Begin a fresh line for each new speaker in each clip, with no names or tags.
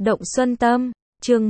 Động Xuân Tâm, chương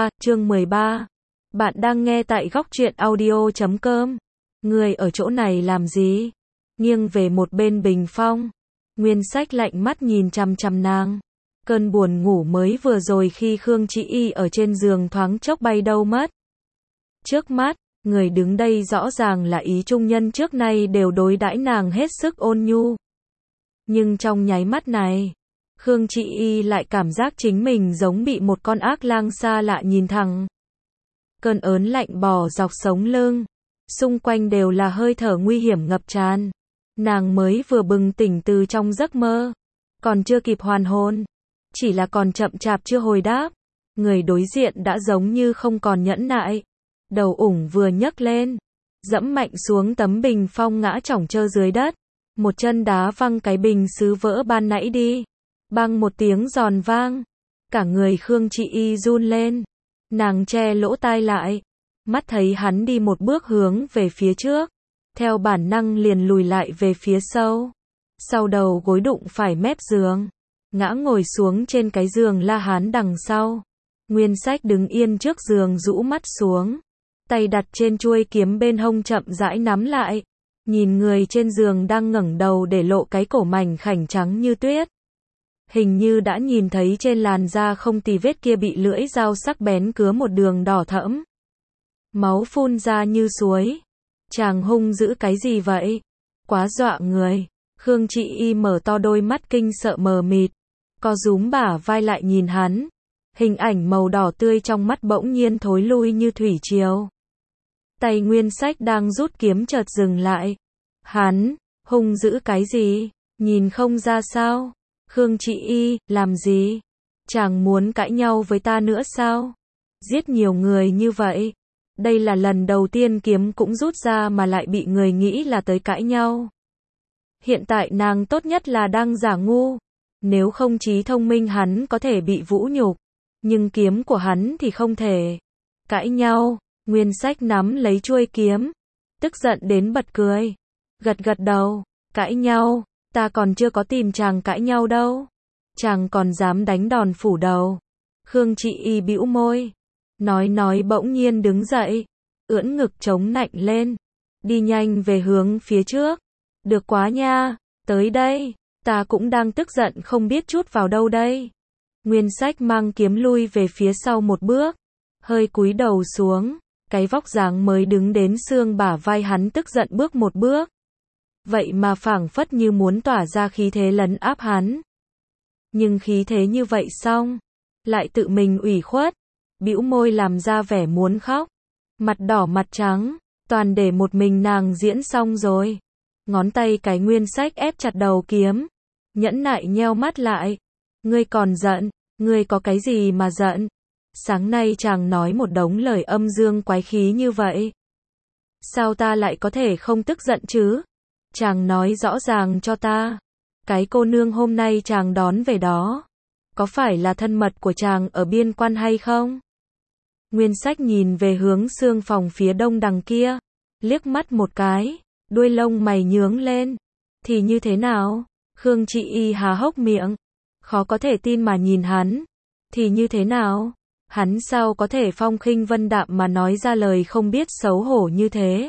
13. Bạn đang nghe tại góc truyện audio.com. Người ở chỗ này làm gì? Nghiêng về một bên bình phong. Nguyên Sách lạnh mắt nhìn chằm chằm nàng. Cơn buồn ngủ mới vừa rồi khi Khương Chị Y ở trên giường thoáng chốc bay đâu mất. Trước mắt, người đứng đây rõ ràng là Ý Trung Nhân trước nay đều đối đãi nàng hết sức ôn nhu. Nhưng trong nháy mắt này, Khương Chị Y lại cảm giác chính mình giống bị một con ác lang xa lạ nhìn thẳng. Cơn ớn lạnh bò dọc sống lưng, xung quanh đều là hơi thở nguy hiểm ngập tràn. Nàng mới vừa bừng tỉnh từ trong giấc mơ, còn chưa kịp hoàn hồn, chỉ là còn chậm chạp chưa hồi đáp, người đối diện đã giống như không còn nhẫn nại, đầu ủng vừa nhấc lên, dẫm mạnh xuống tấm bình phong ngã chỏng trơ dưới đất, một chân đá văng cái bình sứ vỡ ban nãy đi. Bang một tiếng giòn vang, cả người Khương Chị Y run lên, nàng che lỗ tai lại, mắt thấy hắn đi một bước hướng về phía trước, theo bản năng liền lùi lại về phía sau đầu gối đụng phải mép giường, ngã ngồi xuống trên cái giường la hán đằng sau. Nguyên Sách đứng yên trước giường rũ mắt xuống, tay đặt trên chuôi kiếm bên hông chậm rãi nắm lại, nhìn người trên giường đang ngẩng đầu để lộ cái cổ mảnh khảnh trắng như tuyết. Hình như đã nhìn thấy trên làn da không tì vết kia bị lưỡi dao sắc bén cứa một đường đỏ thẫm. Máu phun ra như suối. Chàng hung dữ cái gì vậy? Quá dọa người. Khương Chị Y mở to đôi mắt kinh sợ mờ mịt, co rúm bả vai lại nhìn hắn. Hình ảnh màu đỏ tươi trong mắt bỗng nhiên thối lui như thủy triều. Tay Nguyên Sách đang rút kiếm chợt dừng lại. Hắn, hung dữ cái gì? Nhìn không ra sao? Khương Chị Y, làm gì? Chàng muốn cãi nhau với ta nữa sao? Giết nhiều người như vậy. Đây là lần đầu tiên kiếm cũng rút ra mà lại bị người nghĩ là tới cãi nhau. Hiện tại nàng tốt nhất là đang giả ngu. Nếu không trí thông minh hắn có thể bị vũ nhục. Nhưng kiếm của hắn thì không thể. Cãi nhau, Nguyên Sách nắm lấy chuôi kiếm. Tức giận đến bật cười. Gật đầu, cãi nhau. Ta còn chưa có tìm chàng cãi nhau đâu. Chàng còn dám đánh đòn phủ đầu. Khương Chị Y bĩu môi. Nói bỗng nhiên đứng dậy. Ưỡn ngực chống nạnh lên. Đi nhanh về hướng phía trước. Được quá nha. Tới đây. Ta cũng đang tức giận không biết chút vào đâu đây. Nguyên Sách mang kiếm lui về phía sau một bước. Hơi cúi đầu xuống. Cái vóc dáng mới đứng đến xương bả vai hắn tức giận bước một bước. Vậy mà phảng phất như muốn tỏa ra khí thế lấn áp hắn. Nhưng khí thế như vậy xong, lại tự mình ủy khuất, bĩu môi làm ra vẻ muốn khóc. Mặt đỏ mặt trắng, toàn để một mình nàng diễn xong rồi. Ngón tay cái Nguyên Sách ép chặt đầu kiếm, nhẫn nại nheo mắt lại. Ngươi còn giận, ngươi có cái gì mà giận? Sáng nay chàng nói một đống lời âm dương quái khí như vậy. Sao ta lại có thể không tức giận chứ? Chàng nói rõ ràng cho ta. Cái cô nương hôm nay chàng đón về đó, có phải là thân mật của chàng ở biên quan hay không? Nguyên Sách nhìn về hướng xương phòng phía đông đằng kia, liếc mắt một cái, đuôi lông mày nhướng lên. Thì như thế nào? Khương Chị Y há hốc miệng, khó có thể tin mà nhìn hắn. Thì như thế nào? Hắn sao có thể phong khinh vân đạm mà nói ra lời không biết xấu hổ như thế?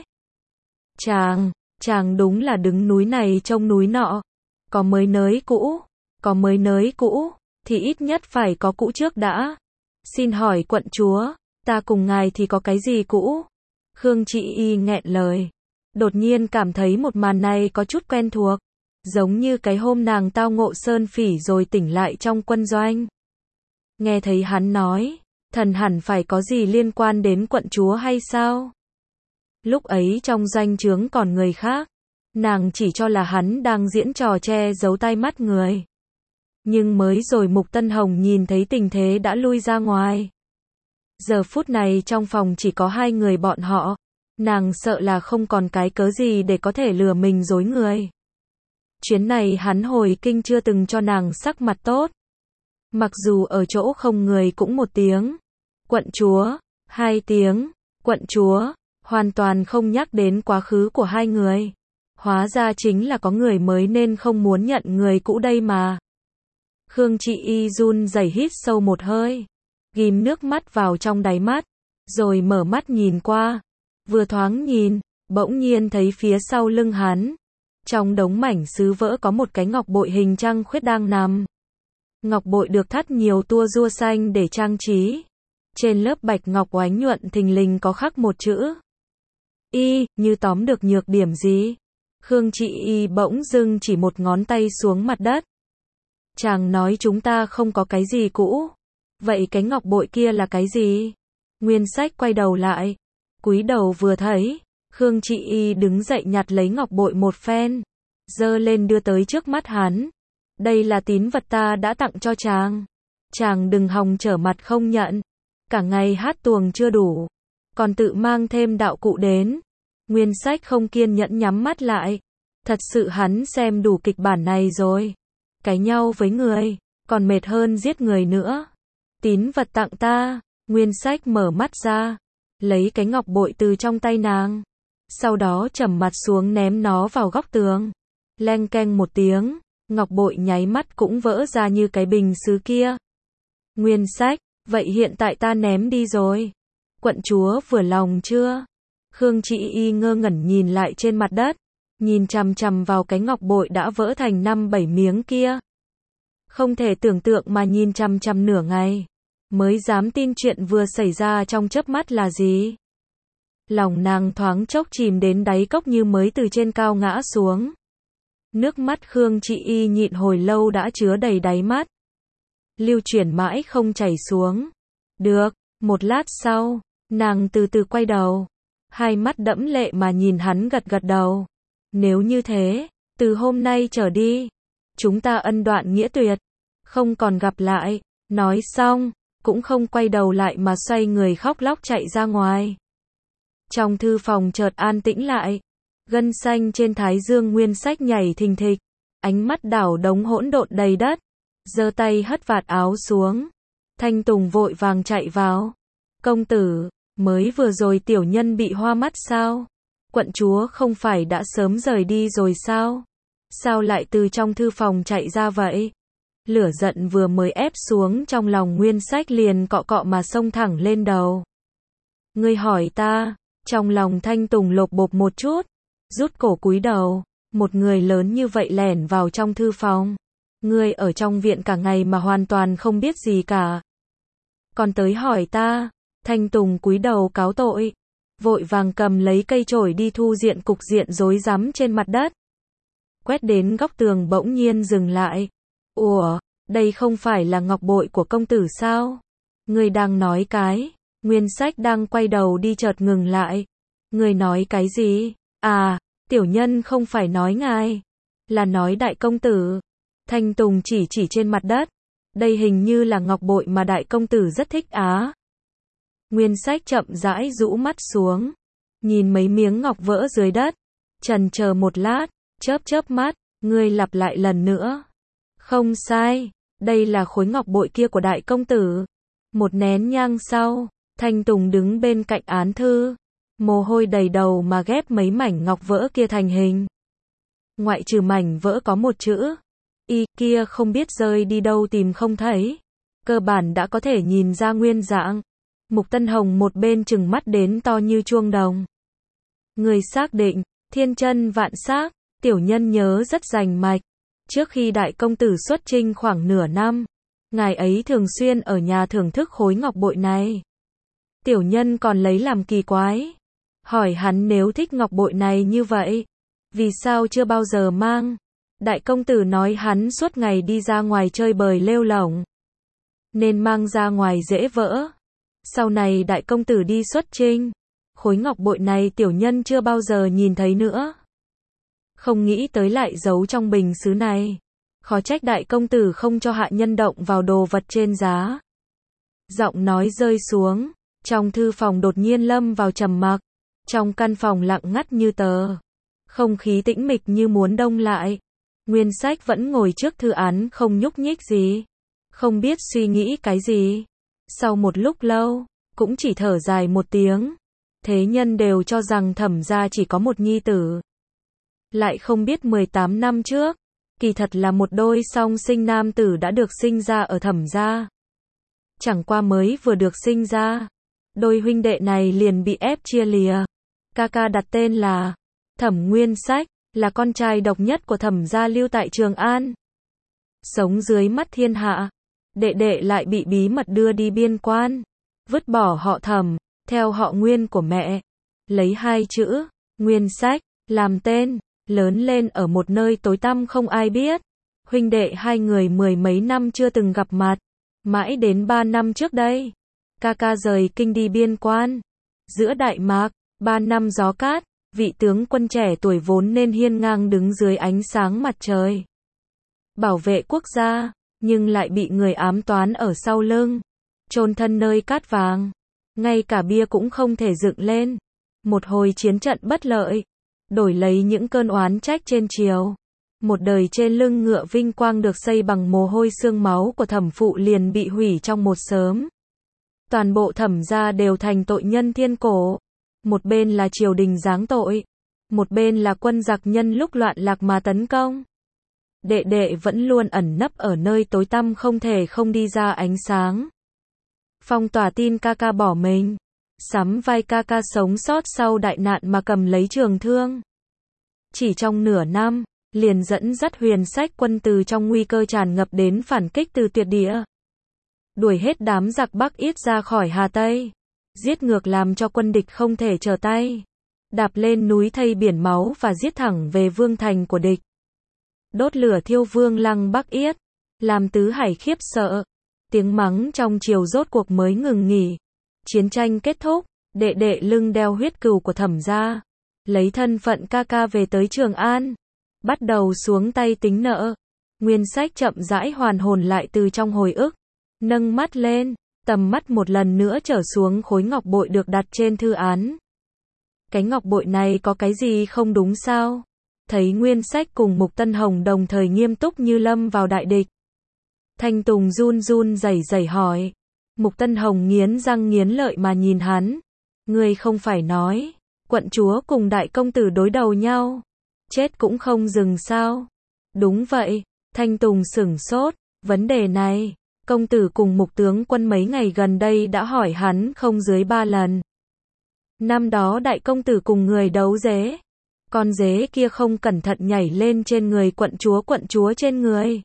Chàng đúng là đứng núi này trông núi nọ. Có mới nới cũ, thì ít nhất phải có cũ trước đã. Xin hỏi quận chúa, ta cùng ngài thì có cái gì cũ? Khương Chị Y nghẹn lời. Đột nhiên cảm thấy một màn này có chút quen thuộc. Giống như cái hôm nàng tao ngộ Sơn Phỉ rồi tỉnh lại trong quân doanh. Nghe thấy hắn nói, thần hẳn phải có gì liên quan đến quận chúa hay sao? Lúc ấy trong doanh trướng còn người khác, nàng chỉ cho là hắn đang diễn trò che giấu tai mắt người. Nhưng mới rồi Mục Tân Hồng nhìn thấy tình thế đã lui ra ngoài. Giờ phút này trong phòng chỉ có hai người bọn họ, nàng sợ là không còn cái cớ gì để có thể lừa mình dối người. Chuyến này hắn hồi kinh chưa từng cho nàng sắc mặt tốt. Mặc dù ở chỗ không người cũng một tiếng quận chúa, hai tiếng quận chúa, hoàn toàn không nhắc đến quá khứ của hai người. Hóa ra chính là có người mới nên không muốn nhận người cũ đây mà. Khương Chị Y run rẩy hít sâu một hơi, ghim nước mắt vào trong đáy mắt, rồi mở mắt nhìn qua. Vừa thoáng nhìn, bỗng nhiên thấy phía sau lưng hắn, trong đống mảnh sứ vỡ có một cái ngọc bội hình trăng khuyết đang nằm. Ngọc bội được thắt nhiều tua rua xanh để trang trí. Trên lớp bạch ngọc oánh nhuận thình lình có khắc một chữ Y, như tóm được nhược điểm gì. Khương Chị Y bỗng dưng chỉ một ngón tay xuống mặt đất. Chàng nói chúng ta không có cái gì cũ. Vậy cái ngọc bội kia là cái gì? Nguyên Sách quay đầu lại, cúi đầu vừa thấy, Khương Chị Y đứng dậy nhặt lấy ngọc bội một phen, giơ lên đưa tới trước mắt hắn. Đây là tín vật ta đã tặng cho chàng. Chàng đừng hòng trở mặt không nhận. Cả ngày hát tuồng chưa đủ, còn tự mang thêm đạo cụ đến. Nguyên Sách không kiên nhẫn nhắm mắt lại. Thật sự hắn xem đủ kịch bản này rồi. Cãi nhau với người, còn mệt hơn giết người nữa. Tín vật tặng ta. Nguyên Sách mở mắt ra, lấy cái ngọc bội từ trong tay nàng. Sau đó trầm mặt xuống ném nó vào góc tường. Leng keng một tiếng, ngọc bội nháy mắt cũng vỡ ra như cái bình sứ kia. Nguyên Sách, vậy hiện tại ta ném đi rồi. Quận chúa vừa lòng chưa? Khương Chị Y ngơ ngẩn nhìn lại trên mặt đất, nhìn chằm chằm vào cái ngọc bội đã vỡ thành 5-7 miếng kia. Không thể tưởng tượng mà nhìn chằm chằm nửa ngày, mới dám tin chuyện vừa xảy ra trong chớp mắt là gì. Lòng nàng thoáng chốc chìm đến đáy cốc như mới từ trên cao ngã xuống. Nước mắt Khương Chị Y nhịn hồi lâu đã chứa đầy đáy mắt, lưu chuyển mãi không chảy xuống. Được, một lát sau, nàng từ từ quay đầu, hai mắt đẫm lệ mà nhìn hắn gật gật đầu. Nếu như thế, từ hôm nay trở đi, chúng ta ân đoạn nghĩa tuyệt, không còn gặp lại. Nói xong, cũng không quay đầu lại mà xoay người khóc lóc chạy ra ngoài. Trong thư phòng chợt an tĩnh lại, gân xanh trên thái dương Nguyên Sách nhảy thình thịch, ánh mắt đảo đống hỗn độn đầy đất, giơ tay hất vạt áo xuống. Thanh Tùng vội vàng chạy vào. Công tử, mới vừa rồi tiểu nhân bị hoa mắt sao? Quận chúa không phải đã sớm rời đi rồi sao? Sao lại từ trong thư phòng chạy ra vậy? Lửa giận vừa mới ép xuống trong lòng Nguyên Sách liền cọ cọ mà xông thẳng lên đầu. Ngươi hỏi ta? Trong lòng Thanh Tùng lột bột một chút, rút cổ cúi đầu. Một người lớn như vậy lẻn vào trong thư phòng. Ngươi ở trong viện cả ngày mà hoàn toàn không biết gì cả. Còn tới hỏi ta? Thanh Tùng cúi đầu cáo tội, vội vàng cầm lấy cây chổi đi thu diện cục diện rối rắm trên mặt đất. Quét đến góc tường bỗng nhiên dừng lại. Ủa, đây không phải là ngọc bội của công tử sao? Ngươi đang nói cái? Nguyên Sách đang quay đầu đi chợt ngừng lại. Ngươi nói cái gì? À, tiểu nhân không phải nói ngài, là nói đại công tử. Thanh Tùng chỉ trên mặt đất. Đây hình như là ngọc bội mà đại công tử rất thích á. Nguyên Sách chậm rãi rũ mắt xuống, nhìn mấy miếng ngọc vỡ dưới đất, chần chờ một lát, chớp mắt, ngươi lặp lại lần nữa. Không sai, đây là khối ngọc bội kia của đại công tử. Một nén nhang sau, Thanh Tùng đứng bên cạnh án thư, mồ hôi đầy đầu mà ghép mấy mảnh ngọc vỡ kia thành hình. Ngoại trừ mảnh vỡ có một chữ Y kia không biết rơi đi đâu tìm không thấy. Cơ bản đã có thể nhìn ra nguyên dạng. Mục Tân Hồng một bên trừng mắt đến to như chuông đồng. Người xác định, thiên chân vạn xác, tiểu nhân nhớ rất rành mạch. Trước khi đại công tử xuất chinh khoảng nửa năm, ngài ấy thường xuyên ở nhà thưởng thức khối ngọc bội này. Tiểu nhân còn lấy làm kỳ quái, hỏi hắn nếu thích ngọc bội này như vậy, vì sao chưa bao giờ mang? Đại công tử nói hắn suốt ngày đi ra ngoài chơi bời lêu lổng, nên mang ra ngoài dễ vỡ. Sau này đại công tử đi xuất chinh, khối ngọc bội này tiểu nhân chưa bao giờ nhìn thấy nữa. Không nghĩ tới lại giấu trong bình sứ này. Khó trách đại công tử không cho hạ nhân động vào đồ vật trên giá. Giọng nói rơi xuống, trong thư phòng đột nhiên lâm vào trầm mặc. Trong căn phòng lặng ngắt như tờ, không khí tĩnh mịch như muốn đông lại. Nguyên Sách vẫn ngồi trước thư án không nhúc nhích gì, không biết suy nghĩ cái gì. Sau một lúc lâu, cũng chỉ thở dài một tiếng. Thế nhân đều cho rằng Thẩm gia chỉ có một nhi tử, lại không biết 18 năm trước, Kỳ thật là một đôi song sinh nam tử đã được sinh ra ở Thẩm gia. Chẳng qua mới vừa được sinh ra, đôi huynh đệ này liền bị ép chia lìa. Ca đặt tên là Thẩm Nguyên Sách, là con trai độc nhất của Thẩm gia lưu tại Trường An. Sống dưới mắt thiên hạ, đệ lại bị bí mật đưa đi biên quan, vứt bỏ họ Thẩm, theo họ Nguyên của mẹ, lấy hai chữ Nguyên Sách làm tên, lớn lên ở một nơi tối tăm không ai biết. Huynh đệ hai người mười mấy năm chưa từng gặp mặt, mãi đến 3 năm trước đây, ca rời kinh đi biên quan. Giữa Đại Mạc, 3 năm gió cát, vị tướng quân trẻ tuổi vốn nên hiên ngang đứng dưới ánh sáng mặt trời, bảo vệ quốc gia, nhưng lại bị người ám toán ở sau lưng, chôn thân nơi cát vàng, ngay cả bia cũng không thể dựng lên. Một hồi chiến trận bất lợi, đổi lấy những cơn oán trách trên triều. Một đời trên lưng ngựa vinh quang được xây bằng mồ hôi xương máu của Thẩm phụ liền bị hủy trong một sớm. Toàn bộ Thẩm gia đều thành tội nhân thiên cổ. Một bên là triều đình giáng tội, một bên là quân giặc nhân lúc loạn lạc mà tấn công. Đệ vẫn luôn ẩn nấp ở nơi tối tăm không thể không đi ra ánh sáng. Phong tỏa tin ca bỏ mình, sắm vai ca sống sót sau đại nạn mà cầm lấy trường thương. Chỉ trong nửa năm, liền dẫn dắt Huyền Sách quân từ trong nguy cơ tràn ngập đến phản kích từ tuyệt địa. Đuổi hết đám giặc Bắc Yết ra khỏi Hà Tây, giết ngược làm cho quân địch không thể trở tay. Đạp lên núi thây biển máu và giết thẳng về vương thành của địch. Đốt lửa thiêu vương lăng Bắc Yết, làm tứ hải khiếp sợ. Tiếng mắng trong triều rốt cuộc mới ngừng nghỉ. Chiến tranh kết thúc, đệ lưng đeo huyết cừu của Thẩm gia, lấy thân phận ca về tới Trường An, bắt đầu xuống tay tính nợ. Nguyên Sách chậm rãi hoàn hồn lại từ trong hồi ức, nâng mắt lên, tầm mắt một lần nữa trở xuống khối ngọc bội được đặt trên thư án. Cái ngọc bội này có cái gì không đúng sao? Thấy Nguyên Sách cùng Mục Tân Hồng đồng thời nghiêm túc như lâm vào đại địch. Thanh Tùng run rẩy hỏi. Mục Tân Hồng nghiến răng nghiến lợi mà nhìn hắn. Ngươi không phải nói, quận chúa cùng đại công tử đối đầu nhau, chết cũng không dừng sao? Đúng vậy, Thanh Tùng sửng sốt, vấn đề này, công tử cùng Mục tướng quân mấy ngày gần đây đã hỏi hắn không dưới 3 lần. Năm đó đại công tử cùng người đấu dế, con dế kia không cẩn thận nhảy lên trên người quận chúa trên người.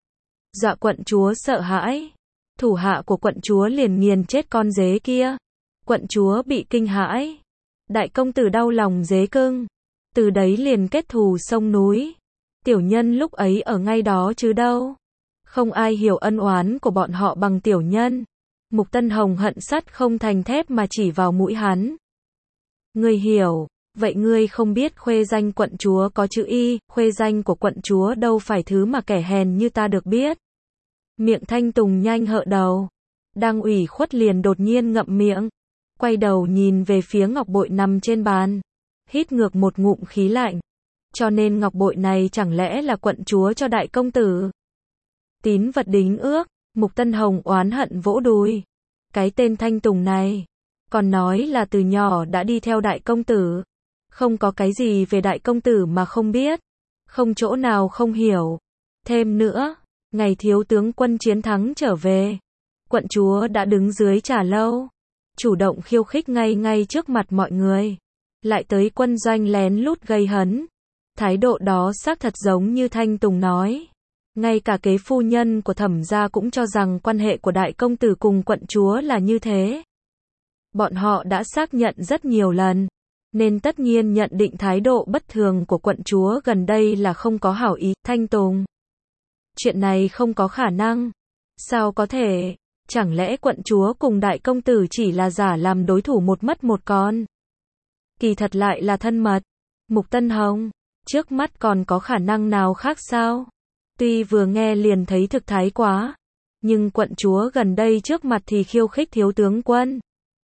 Dọa quận chúa sợ hãi, thủ hạ của quận chúa liền nghiền chết con dế kia. Quận chúa bị kinh hãi, đại công tử đau lòng dế cưng, từ đấy liền kết thù sông núi. Tiểu nhân lúc ấy ở ngay đó chứ đâu. Không ai hiểu ân oán của bọn họ bằng tiểu nhân. Mục Tân Hồng hận sắt không thành thép mà chỉ vào mũi hắn. Ngươi hiểu, vậy ngươi không biết khuê danh quận chúa có chữ Y, khuê danh của quận chúa đâu phải thứ mà kẻ hèn như ta được biết. Miệng Thanh Tùng nhanh hợ đầu, đang ủy khuất liền đột nhiên ngậm miệng, quay đầu nhìn về phía ngọc bội nằm trên bàn, hít ngược một ngụm khí lạnh. Cho nên ngọc bội này chẳng lẽ là quận chúa cho đại công tử? Tín vật đính ước, Mục Tân Hồng oán hận vỗ đùi. Cái tên Thanh Tùng này, còn nói là từ nhỏ đã đi theo đại công tử. Không có cái gì về đại công tử mà không biết, không chỗ nào không hiểu. Thêm nữa, ngày thiếu tướng quân chiến thắng trở về, quận chúa đã đứng dưới trà lâu, chủ động khiêu khích ngay trước mặt mọi người, lại tới quân doanh lén lút gây hấn. Thái độ đó xác thật giống như Thanh Tùng nói. Ngay cả kế phu nhân của Thẩm gia cũng cho rằng quan hệ của đại công tử cùng quận chúa là như thế. Bọn họ đã xác nhận rất nhiều lần, nên tất nhiên nhận định thái độ bất thường của quận chúa gần đây là không có hảo ý. Thanh Tùng, chuyện này không có khả năng. Sao có thể? Chẳng lẽ quận chúa cùng đại công tử chỉ là giả làm đối thủ một mất một con? Kỳ thật lại là thân mật. Mục Tân Hồng, trước mắt còn có khả năng nào khác sao? Tuy vừa nghe liền thấy thực thái quá, nhưng quận chúa gần đây trước mặt thì khiêu khích thiếu tướng quân,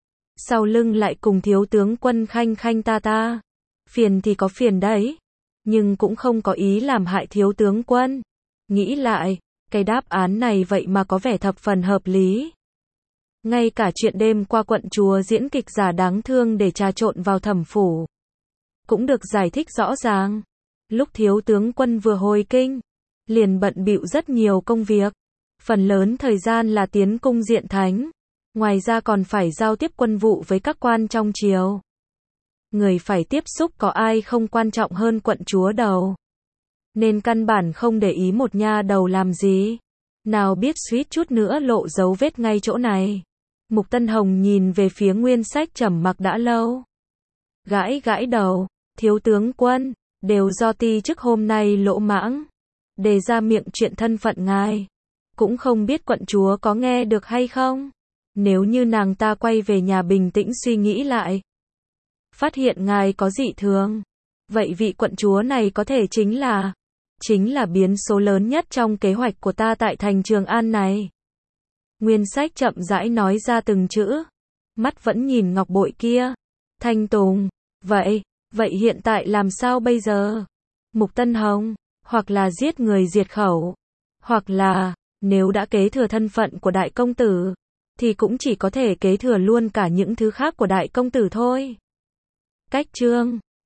sau lưng lại cùng thiếu tướng quân khanh ta. Phiền thì có phiền đấy, nhưng cũng không có ý làm hại thiếu tướng quân. Nghĩ lại, cái đáp án này vậy mà có vẻ thập phần hợp lý. Ngay cả chuyện đêm qua quận chúa diễn kịch giả đáng thương để trà trộn vào Thẩm phủ, cũng được giải thích rõ ràng. Lúc thiếu tướng quân vừa hồi kinh, liền bận bịu rất nhiều công việc. Phần lớn thời gian là tiến cung diện thánh. Ngoài ra còn phải giao tiếp quân vụ với các quan trong triều. Người phải tiếp xúc có ai không quan trọng hơn quận chúa đâu. Nên căn bản không để ý một nha đầu làm gì. Nào biết suýt chút nữa lộ dấu vết ngay chỗ này. Mục Tân Hồng nhìn về phía Nguyên Sách trầm mặc đã lâu. Gãi gãi đầu, thiếu tướng quân, đều do ti chức hôm nay lỗ mãng. Đề ra miệng chuyện thân phận ngài. Cũng không biết quận chúa có nghe được hay không. Nếu như nàng ta quay về nhà bình tĩnh suy nghĩ lại. Phát hiện ngài có dị thường. Vậy vị quận chúa này có thể chính là biến số lớn nhất trong kế hoạch của ta tại thành Trường An này. Nguyên Sách chậm rãi nói ra từng chữ. Mắt vẫn nhìn ngọc bội kia. Thanh Tùng, vậy hiện tại làm sao bây giờ? Mục Tân Hồng, hoặc là giết người diệt khẩu, hoặc là, nếu đã kế thừa thân phận của đại công tử, thì cũng chỉ có thể kế thừa luôn cả những thứ khác của đại công tử thôi. Cách chương